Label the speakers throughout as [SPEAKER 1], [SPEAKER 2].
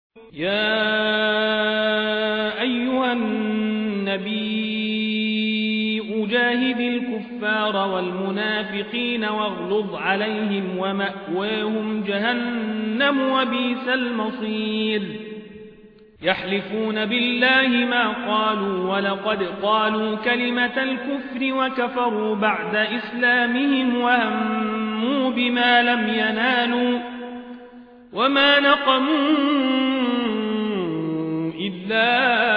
[SPEAKER 1] يا أيها النبي أجاهد الكفار والمنافقين واغلظ عليهم ومأواهم جهنم وبئس المصير يحلفون بالله ما قالوا ولقد قالوا كلمة الكفر وكفروا بعد إسلامهم وهموا بما لم ينالوا وما نقموا إلا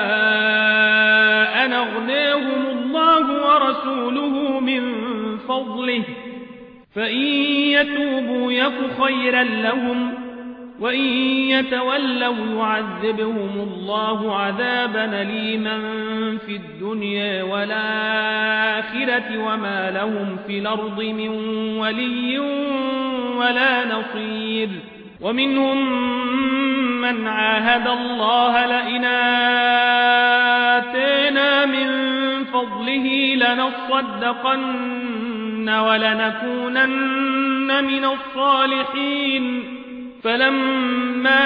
[SPEAKER 1] أن أغناهم الله ورسوله من فضله فإن يتوبوا يك خيرا لهم وإن يتولوا يعذبهم الله عذابا أليما في الدنيا والآخرة وما لهم في الأرض من ولي ولا نصير ومنهم من عاهد الله لئن آتينا من فضله لنصدقن ولنكونن من الصالحين فلما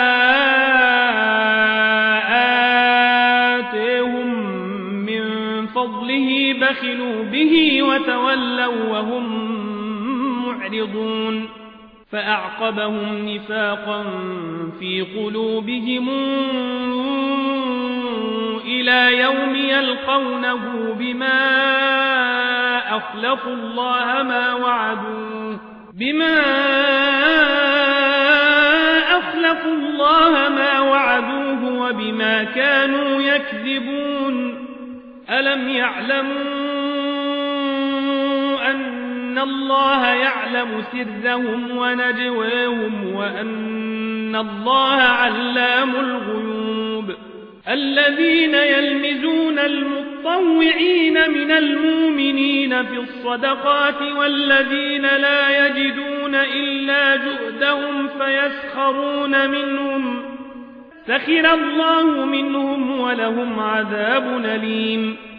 [SPEAKER 1] آتيهم من فضله بخلوا به وتولوا وهم معرضون فأعقبهم نفاقا في قلوبهم إلى يوم يلقونه بما أخلفوا الله ما وعدوه وبما كانوا يكذبون ألم يعلموا أن الله يعلم سرهم ونجواهم وأن الله علام الغيوب الذين يلمزون المطوعين من المؤمنين في الصدقات والذين لا يجدون إلا جهدهم فيسخرون منهم سخر الله منهم ولهم عذاب أليم